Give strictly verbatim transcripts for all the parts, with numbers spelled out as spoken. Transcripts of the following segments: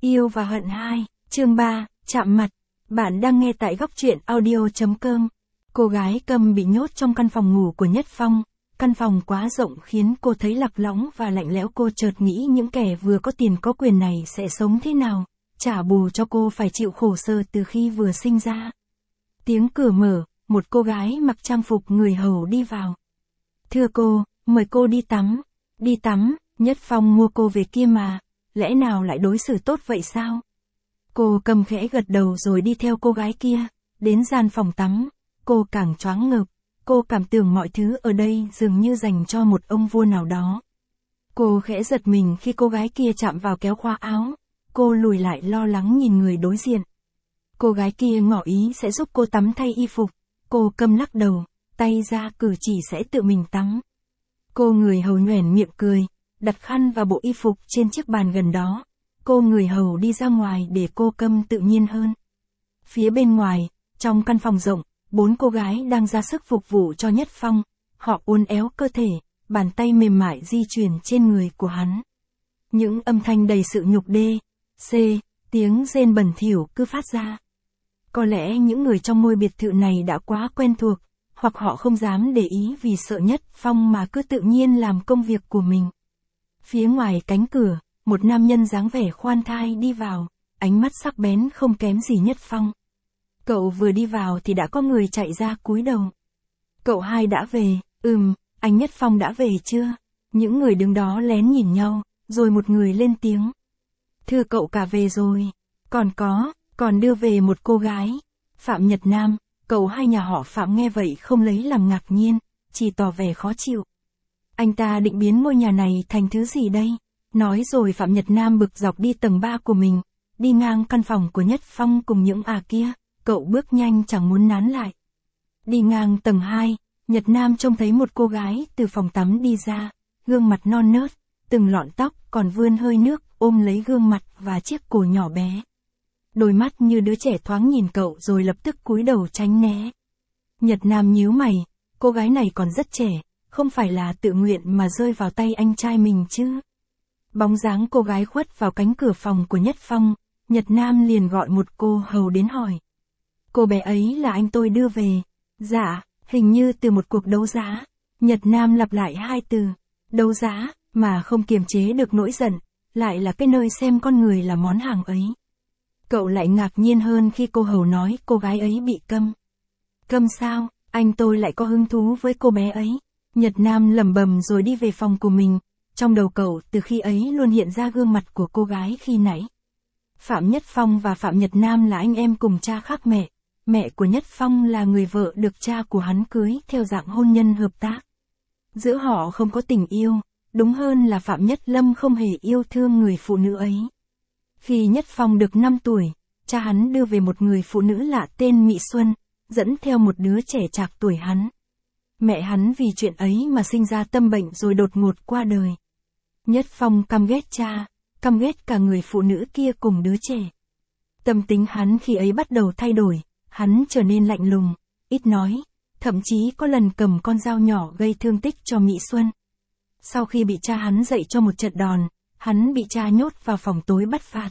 Yêu và hận hai, chương ba, chạm mặt. Bạn đang nghe tại góc truyện audio chấm com. Cô gái Câm bị nhốt trong căn phòng ngủ của Nhất Phong. Căn phòng quá rộng khiến cô thấy lạc lõng và lạnh lẽo. Cô chợt nghĩ những kẻ vừa có tiền có quyền này sẽ sống thế nào, trả bù cho cô phải chịu khổ sở từ khi vừa sinh ra. Tiếng cửa mở, một cô gái mặc trang phục người hầu đi vào. Thưa cô, mời cô đi tắm. Đi tắm, Nhất Phong mua cô về kia mà, lẽ nào lại đối xử tốt vậy sao? Cô Câm khẽ gật đầu rồi đi theo cô gái kia, đến gian phòng tắm. Cô càng choáng ngợp, cô cảm tưởng mọi thứ ở đây dường như dành cho một ông vua nào đó. Cô khẽ giật mình khi cô gái kia chạm vào kéo khoác áo. Cô lùi lại lo lắng nhìn người đối diện. Cô gái kia ngỏ ý sẽ giúp cô tắm thay y phục. Cô Câm lắc đầu, tay ra cử chỉ sẽ tự mình tắm. Cô người hầu nhoẻn miệng cười, đặt khăn và bộ y phục trên chiếc bàn gần đó. Cô người hầu đi ra ngoài để cô Câm tự nhiên hơn. Phía bên ngoài, trong căn phòng rộng, bốn cô gái đang ra sức phục vụ cho Nhất Phong. Họ uốn éo cơ thể, bàn tay mềm mại di chuyển trên người của hắn. Những âm thanh đầy sự nhục đê, c, tiếng rên bẩn thỉu cứ phát ra. Có lẽ những người trong ngôi biệt thự này đã quá quen thuộc, hoặc họ không dám để ý vì sợ Nhất Phong mà cứ tự nhiên làm công việc của mình. Phía ngoài cánh cửa, một nam nhân dáng vẻ khoan thai đi vào, ánh mắt sắc bén không kém gì Nhất Phong. Cậu vừa đi vào thì đã có người chạy ra cúi đầu. Cậu hai đã về, ừm, anh Nhất Phong đã về chưa? Những người đứng đó lén nhìn nhau, rồi một người lên tiếng. Thưa cậu cả về rồi, còn có, còn đưa về một cô gái, Phạm Nhật Nam. Cậu hai nhà họ Phạm nghe vậy không lấy làm ngạc nhiên, chỉ tỏ vẻ khó chịu. Anh ta định biến ngôi nhà này thành thứ gì đây? Nói rồi Phạm Nhật Nam bực dọc đi tầng ba của mình, đi ngang căn phòng của Nhất Phong cùng những à kia, cậu bước nhanh chẳng muốn nán lại. Đi ngang tầng hai, Nhật Nam trông thấy một cô gái từ phòng tắm đi ra, gương mặt non nớt, từng lọn tóc còn vươn hơi nước ôm lấy gương mặt và chiếc cổ nhỏ bé. Đôi mắt như đứa trẻ thoáng nhìn cậu rồi lập tức cúi đầu tránh né. Nhật Nam nhíu mày, cô gái này còn rất trẻ, không phải là tự nguyện mà rơi vào tay anh trai mình chứ. Bóng dáng cô gái khuất vào cánh cửa phòng của Nhất Phong, Nhật Nam liền gọi một cô hầu đến hỏi. Cô bé ấy là anh tôi đưa về. Dạ, hình như từ một cuộc đấu giá. Nhật Nam lặp lại hai từ, đấu giá, mà không kiềm chế được nỗi giận, lại là cái nơi xem con người là món hàng ấy. Cậu lại ngạc nhiên hơn khi cô hầu nói cô gái ấy bị câm. Câm sao, anh tôi lại có hứng thú với cô bé ấy. Nhật Nam lẩm bẩm rồi đi về phòng của mình. Trong đầu cậu từ khi ấy luôn hiện ra gương mặt của cô gái khi nãy. Phạm Nhất Phong và Phạm Nhật Nam là anh em cùng cha khác mẹ. Mẹ của Nhất Phong là người vợ được cha của hắn cưới theo dạng hôn nhân hợp tác. Giữa họ không có tình yêu, đúng hơn là Phạm Nhất Lâm không hề yêu thương người phụ nữ ấy. Khi Nhất Phong được năm tuổi, cha hắn đưa về một người phụ nữ lạ tên Mỹ Xuân, dẫn theo một đứa trẻ trạc tuổi hắn. Mẹ hắn vì chuyện ấy mà sinh ra tâm bệnh rồi đột ngột qua đời. Nhất Phong căm ghét cha, căm ghét cả người phụ nữ kia cùng đứa trẻ. Tâm tính hắn khi ấy bắt đầu thay đổi, hắn trở nên lạnh lùng, ít nói, thậm chí có lần cầm con dao nhỏ gây thương tích cho Mỹ Xuân. Sau khi bị cha hắn dạy cho một trận đòn, hắn bị cha nhốt vào phòng tối bắt phạt.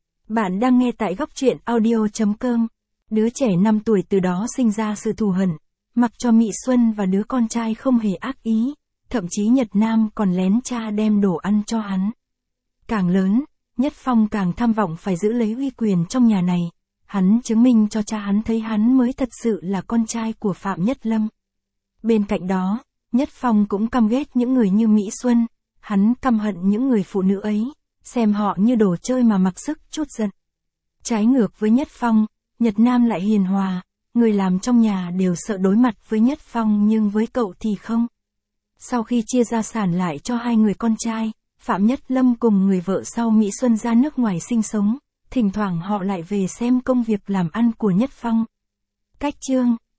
Bạn đang nghe tại góc truyện audio chấm com. Đứa trẻ năm tuổi từ đó sinh ra sự thù hận, mặc cho Mỹ Xuân và đứa con trai không hề ác ý, thậm chí Nhật Nam còn lén cha đem đồ ăn cho hắn. Càng lớn, Nhất Phong càng tham vọng phải giữ lấy uy quyền trong nhà này, hắn chứng minh cho cha hắn thấy hắn mới thật sự là con trai của Phạm Nhất Lâm. Bên cạnh đó, Nhất Phong cũng căm ghét những người như Mỹ Xuân, hắn căm hận những người phụ nữ ấy, xem họ như đồ chơi mà mặc sức chút giận. Trái ngược với Nhất Phong, Nhật Nam lại hiền hòa, người làm trong nhà đều sợ đối mặt với Nhất Phong nhưng với cậu thì không. Sau khi chia gia sản lại cho hai người con trai, Phạm Nhất Lâm cùng người vợ sau Mỹ Xuân ra nước ngoài sinh sống, thỉnh thoảng họ lại về xem công việc làm ăn của Nhất Phong. Cách chương